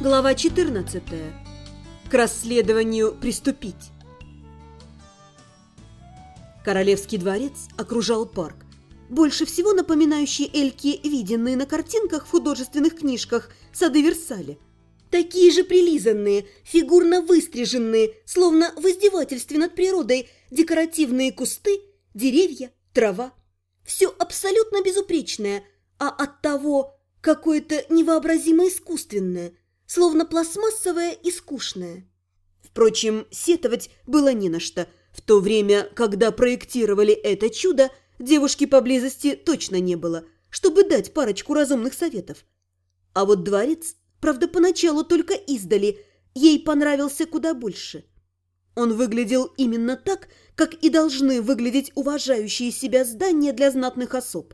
Глава 14. К расследованию приступить. Королевский дворец окружал парк, больше всего напоминающий Эльке виденные на картинках в художественных книжках сады Версаля. Такие же прилизанные, фигурно выстриженные, словно в издевательстве над природой, декоративные кусты, деревья, трава. Все абсолютно безупречное, а оттого какое-то невообразимо искусственное, словно пластмассовое и скучное. Впрочем, сетовать было не на что. В то время, когда проектировали это чудо, девушки поблизости точно не было, чтобы дать парочку разумных советов. А вот дворец, правда, поначалу только издали, ей понравился куда больше. Он выглядел именно так, как и должны выглядеть уважающие себя здания для знатных особ.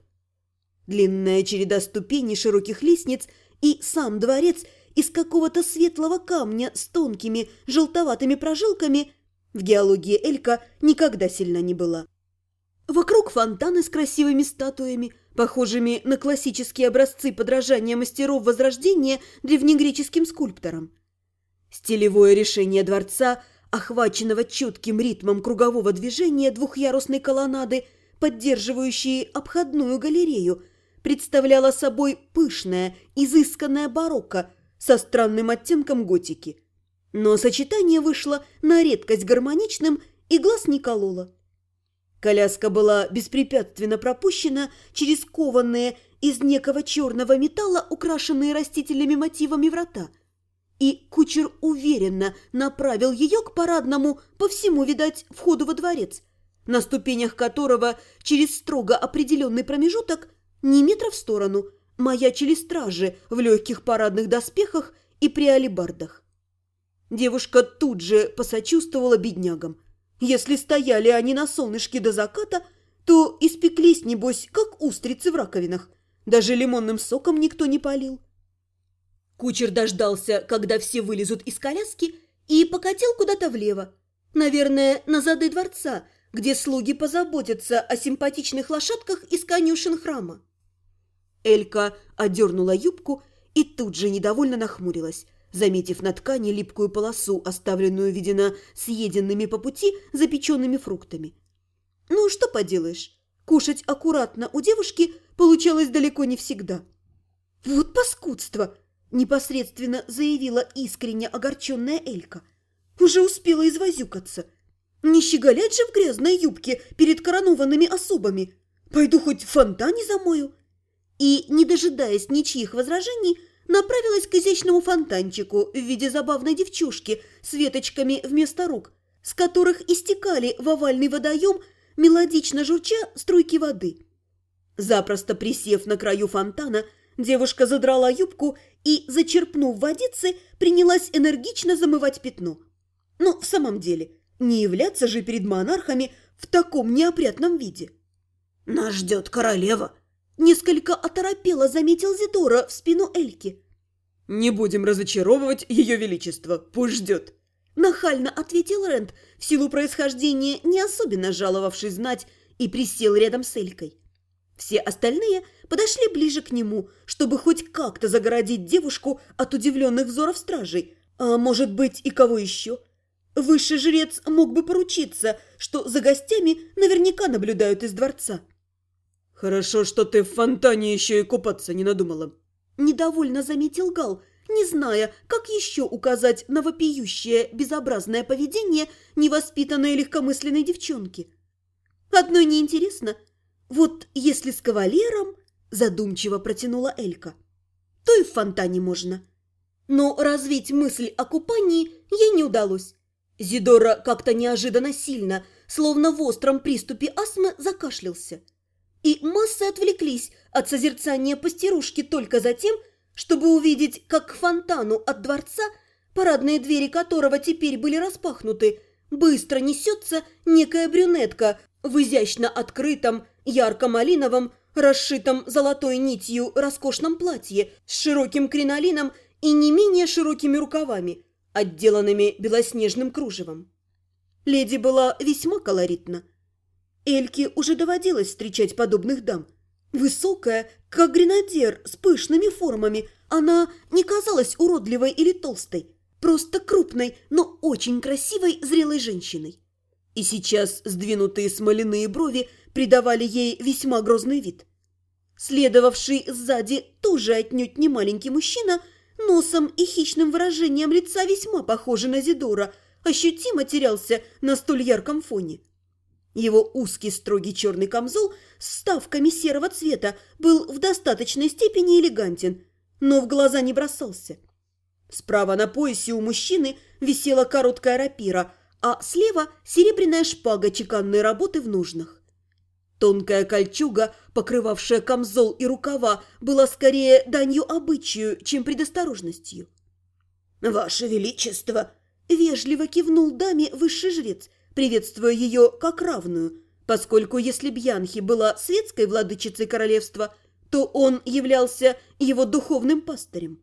Длинная череда ступеней, широких лестниц и сам дворец из какого-то светлого камня с тонкими желтоватыми прожилками в геологии Элька никогда сильна не была. Вокруг фонтаны с красивыми статуями, похожими на классические образцы подражания мастеров Возрождения древнегреческим скульпторам. Стилевое решение дворца, охваченного четким ритмом кругового движения двухъярусной колоннады, поддерживающей обходную галерею, представляло собой пышное, изысканное барокко со странным оттенком готики. Но сочетание вышло на редкость гармоничным и глаз не кололо. Коляска была беспрепятственно пропущена через кованные из некого черного металла, украшенные растительными мотивами врата, и кучер уверенно направил ее к парадному, по всему, видать, входу во дворец, на ступенях которого через строго определенный промежуток, не метра в сторону, маячили стражи в легких парадных доспехах и при алебардах. Девушка тут же посочувствовала беднягам. Если стояли они на солнышке до заката, то испеклись, небось, как устрицы в раковинах. Даже лимонным соком никто не полил. Кучер дождался, когда все вылезут из коляски, и покатил куда-то влево. Наверное, на зады дворца, где слуги позаботятся о симпатичных лошадках из конюшен храма. Элька одернула юбку и тут же недовольно нахмурилась, заметив на ткани липкую полосу, оставленную, видимо, съеденными по пути запеченными фруктами. Ну, что поделаешь, кушать аккуратно у девушки получалось далеко не всегда. «Вот паскудство!» – непосредственно заявила искренне огорченная Элька. «Уже успела извозюкаться. Не щеголять же в грязной юбке перед коронованными особами. Пойду хоть в фонтане замою». И, не дожидаясь ничьих возражений, направилась к изящному фонтанчику в виде забавной девчушки с веточками вместо рук, с которых истекали в овальный водоем, мелодично журча, струйки воды. Запросто присев на краю фонтана, девушка задрала юбку и, зачерпнув водицы, принялась энергично замывать пятно. Ну, в самом деле, не являться же перед монархами в таком неопрятном виде. «Нас ждет королева!» Несколько оторопело заметил Зидора в спину Эльки. «Не будем разочаровывать ее величество, пусть ждет», – нахально ответил Рент, в силу происхождения не особенно жаловавший знать, и присел рядом с Элькой. Все остальные подошли ближе к нему, чтобы хоть как-то загородить девушку от удивленных взоров стражей, а может быть и кого еще. Высший жрец мог бы поручиться, что за гостями наверняка наблюдают из дворца. «Хорошо, что ты в фонтане еще и купаться не надумала», – недовольно заметил Гал, не зная, как еще указать на вопиющее безобразное поведение невоспитанной легкомысленной девчонки. «Одной неинтересно. Вот если с кавалером, – задумчиво протянула Элька, – то и в фонтане можно». Но развить мысль о купании ей не удалось. Зидора как-то неожиданно сильно, словно в остром приступе астмы, закашлялся. И массы отвлеклись от созерцания пастерушки только за тем, чтобы увидеть, как к фонтану от дворца, парадные двери которого теперь были распахнуты, быстро несется некая брюнетка в изящно открытом, ярко-малиновом, расшитом золотой нитью роскошном платье с широким кринолином и не менее широкими рукавами, отделанными белоснежным кружевом. Леди была весьма колоритна. Эльке уже доводилось встречать подобных дам. Высокая, как гренадер, с пышными формами, Она не казалась уродливой или толстой, просто крупной, но очень красивой зрелой женщиной. И сейчас сдвинутые смоляные брови придавали ей весьма грозный вид. Следовавший сзади тоже отнюдь не маленький мужчина, носом и хищным выражением лица весьма похожий на Зидора, ощутимо терялся на столь ярком фоне. Его узкий строгий черный камзол с вставками серого цвета был в достаточной степени элегантен, но в глаза не бросался. Справа на поясе у мужчины висела короткая рапира, а слева серебряная шпага чеканной работы в ножнах. Тонкая кольчуга, покрывавшая камзол и рукава, была скорее данью обычаю, чем предосторожностью. «Ваше Величество!» – вежливо кивнул даме высший жрец, приветствуя ее как равную, поскольку если Бьянхи была светской владычицей королевства, то он являлся его духовным пастырем.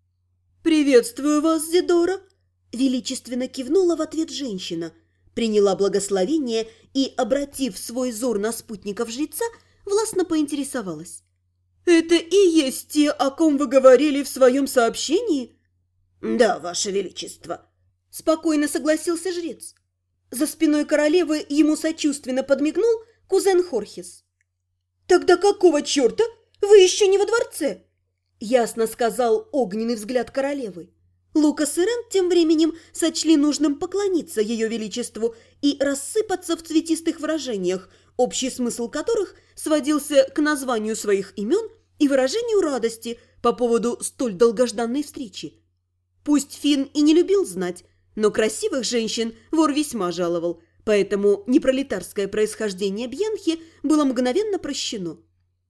«Приветствую вас, Зидора!» – величественно кивнула в ответ женщина, приняла благословение и, обратив свой взор на спутников жреца, властно поинтересовалась. «Это и есть те, о ком вы говорили в своем сообщении?» «Да, ваше величество», – спокойно согласился жрец. За спиной королевы ему сочувственно подмигнул кузен Хорхес. «Тогда какого черта вы еще не во дворце?» – ясно сказал огненный взгляд королевы. Лукас и Рен тем временем сочли нужным поклониться ее величеству и рассыпаться в цветистых выражениях, общий смысл которых сводился к названию своих имен и выражению радости по поводу столь долгожданной встречи. Пусть Финн и не любил знать, но красивых женщин вор весьма жаловал, поэтому непролетарское происхождение Бьянхи было мгновенно прощено.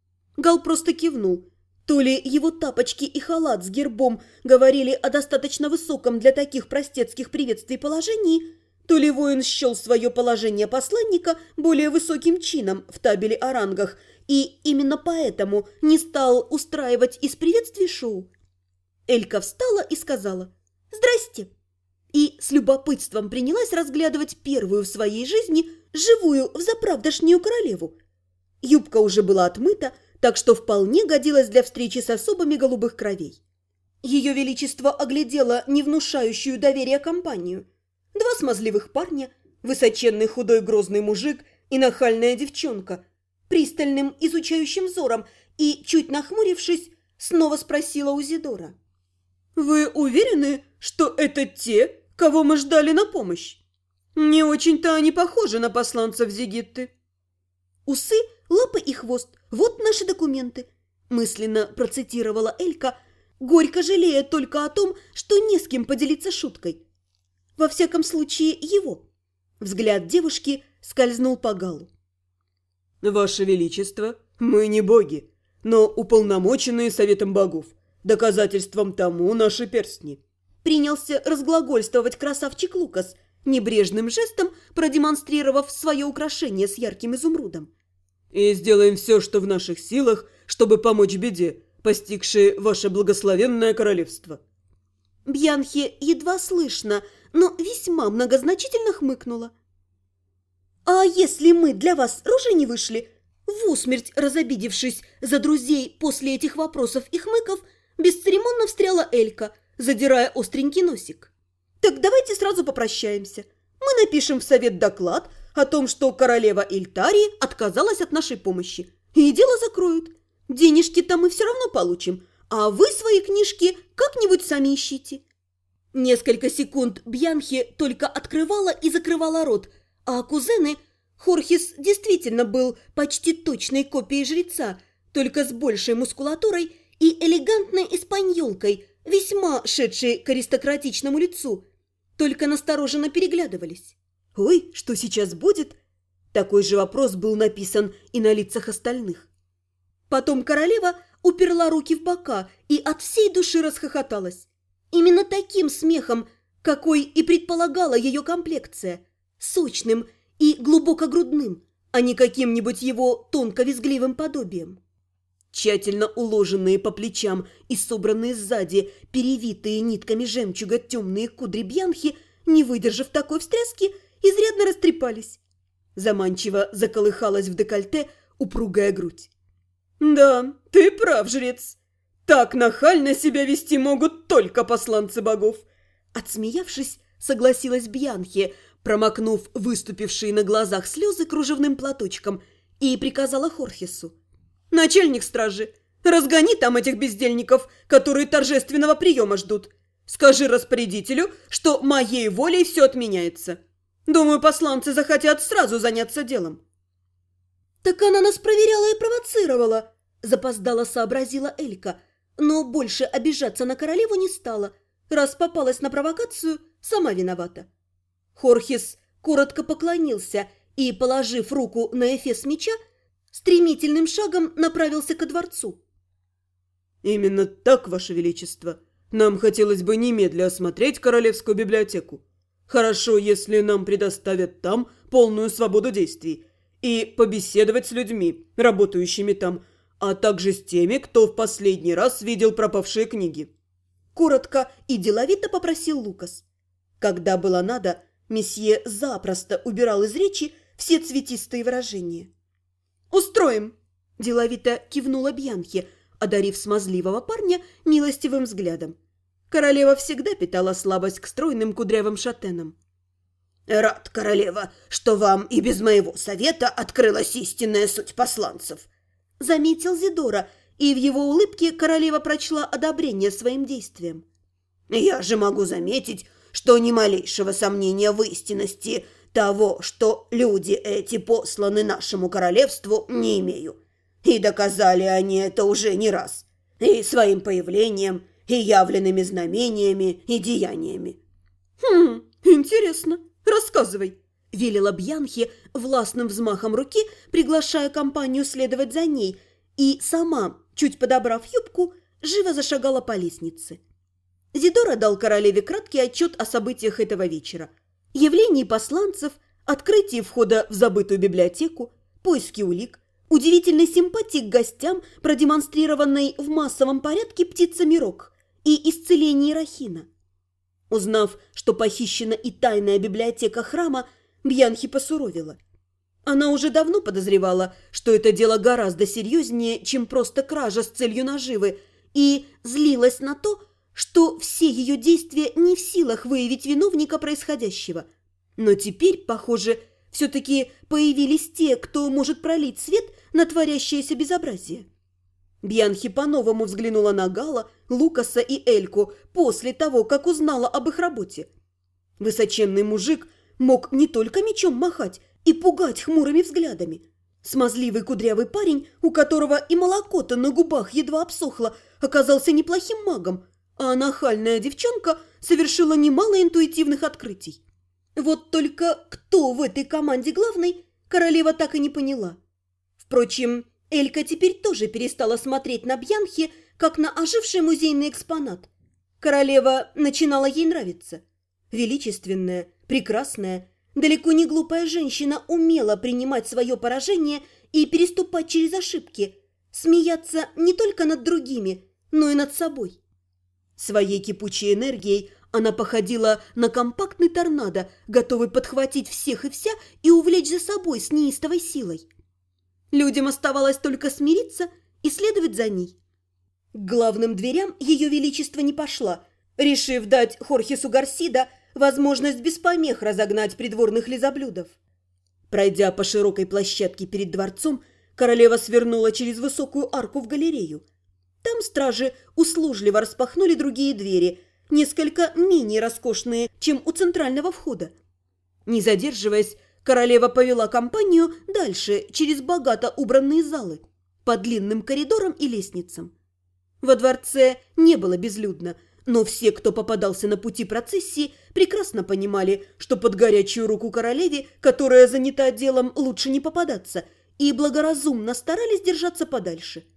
Гал просто кивнул. То ли его тапочки и халат с гербом говорили о достаточно высоком для таких простецких приветствий положении, то ли воин счел свое положение посланника более высоким чином в табеле о рангах и именно поэтому не стал устраивать из приветствий шоу. Элька встала и сказала «Здрасте!» и с любопытством принялась разглядывать первую в своей жизни живую взаправдошнюю королеву. Юбка уже была отмыта, так что вполне годилась для встречи с особами голубых кровей. Ее величество оглядело невнушающую доверие компанию. Два смазливых парня, высоченный худой грозный мужик и нахальная девчонка, пристальным изучающим взором и, чуть нахмурившись, снова спросила у Зидора. «Вы уверены, что это те, кого мы ждали на помощь? Не очень-то они похожи на посланцев Зигитты». «Усы, лапы и хвост – вот наши документы», – мысленно процитировала Элька, горько жалея только о том, что не с кем поделиться шуткой. Во всяком случае, его. Взгляд девушки скользнул по Галу. «Ваше Величество, мы не боги, но уполномоченные советом богов. Доказательством тому наши перстни». Принялся разглагольствовать красавчик Лукас, небрежным жестом продемонстрировав свое украшение с ярким изумрудом. «И сделаем все, что в наших силах, чтобы помочь беде, постигшей ваше благословенное королевство». Бьянхи едва слышно, но весьма многозначительно хмыкнула. «А если мы для вас рожей не вышли?» В усмерть разобидевшись за друзей после этих вопросов и хмыков, бесцеремонно встряла Элька, задирая остренький носик. «Так давайте сразу попрощаемся. Мы напишем в совет доклад о том, что королева Эльтарии отказалась от нашей помощи, и дело закроют. Денежки-то мы все равно получим, а вы свои книжки как-нибудь сами ищите». Несколько секунд Бьянхи только открывала и закрывала рот, а кузены... Хорхес действительно был почти точной копией жреца, только с большей мускулатурой и элегантной испаньолкой, весьма шедшей к аристократичному лицу, только настороженно переглядывались. «Ой, что сейчас будет?» Такой же вопрос был написан и на лицах остальных. Потом королева уперла руки в бока и от всей души расхохоталась. Именно таким смехом, какой и предполагала ее комплекция, сочным и глубоко грудным, а не каким-нибудь его тонко-визгливым подобием. Тщательно уложенные по плечам и собранные сзади, перевитые нитками жемчуга темные кудри Бьянхи, не выдержав такой встряски, изрядно растрепались. Заманчиво заколыхалась в декольте упругая грудь. «Да, ты прав, жрец. Так нахально себя вести могут только посланцы богов. Отсмеявшись, согласилась Бьянхи, промокнув выступившие на глазах слезы кружевным платочком, и приказала Хорхесу: «Начальник стражи, разгони там этих бездельников, которые торжественного приема ждут. Скажи распорядителю, что моей волей все отменяется. Думаю, посланцы захотят сразу заняться делом». «Так она нас проверяла и провоцировала», – запоздало сообразила Элька, но больше обижаться на королеву не стала. Раз попалась на провокацию, сама виновата. Хорхес коротко поклонился и, положив руку на эфес меча, стремительным шагом направился ко дворцу. «Именно так, Ваше Величество. Нам хотелось бы немедля осмотреть Королевскую библиотеку. Хорошо, если нам предоставят там полную свободу действий, и побеседовать с людьми, работающими там, а также с теми, кто в последний раз видел пропавшие книги». Коротко и деловито попросил Лукас. Когда было надо, месье запросто убирал из речи все цветистые выражения. «Устроим!» – деловито кивнула Бьянхи, одарив смазливого парня милостивым взглядом. Королева всегда питала слабость к стройным кудрявым шатенам. «Рад, королева, что вам и без моего совета открылась истинная суть посланцев», – заметил Зидора, и в его улыбке королева прочла одобрение своим действиям. «Я же могу заметить, что ни малейшего сомнения в истинности того, что люди эти посланы нашему королевству, не имею. И доказали они это уже не раз, и своим появлением, и явленными знамениями, и деяниями». Интересно. Рассказывай», – велела Бьянхи властным взмахом руки, приглашая компанию следовать за ней, и сама, чуть подобрав юбку, живо зашагала по лестнице. Зидора дал королеве краткий отчет о событиях этого вечера: явлении посланцев, открытии входа в забытую библиотеку, поиске улик, удивительной симпатии к гостям, продемонстрированной в массовом порядке птицами Рок, и исцелении Рахина. Узнав, что похищена и тайная библиотека храма, Бьянхи посуровила. Она уже давно подозревала, что это дело гораздо серьезнее, чем просто кража с целью наживы, и злилась на то, что все ее действия не в силах выявить виновника происходящего. Но теперь, похоже, все-таки появились те, кто может пролить свет на творящееся безобразие. Бьянхи по-новому взглянула на Гала, Лукаса и Эльку после того, как узнала об их работе. Высоченный мужик мог не только мечом махать и пугать хмурыми взглядами. Смазливый кудрявый парень, у которого и молоко-то на губах едва обсохло, оказался неплохим магом, а нахальная девчонка совершила немало интуитивных открытий. Вот только кто в этой команде главный, королева так и не поняла. Впрочем, Элька теперь тоже перестала смотреть на Бьянхи, как на оживший музейный экспонат. Королева начинала ей нравиться. Величественная, прекрасная, далеко не глупая женщина умела принимать свое поражение и переступать через ошибки, смеяться не только над другими, но и над собой. Своей кипучей энергией она походила на компактный торнадо, готовый подхватить всех и вся и увлечь за собой с неистовой силой. Людям оставалось только смириться и следовать за ней. К главным дверям ее величество не пошла, решив дать Хорхесу Гарсида возможность без помех разогнать придворных лизоблюдов. Пройдя по широкой площадке перед дворцом, королева свернула через высокую арку в галерею. Там стражи услужливо распахнули другие двери, несколько менее роскошные, чем у центрального входа. Не задерживаясь, королева повела компанию дальше, через богато убранные залы, по длинным коридорам и лестницам. Во дворце не было безлюдно, но все, кто попадался на пути процессии, прекрасно понимали, что под горячую руку королеве, которая занята делом, лучше не попадаться, и благоразумно старались держаться подальше.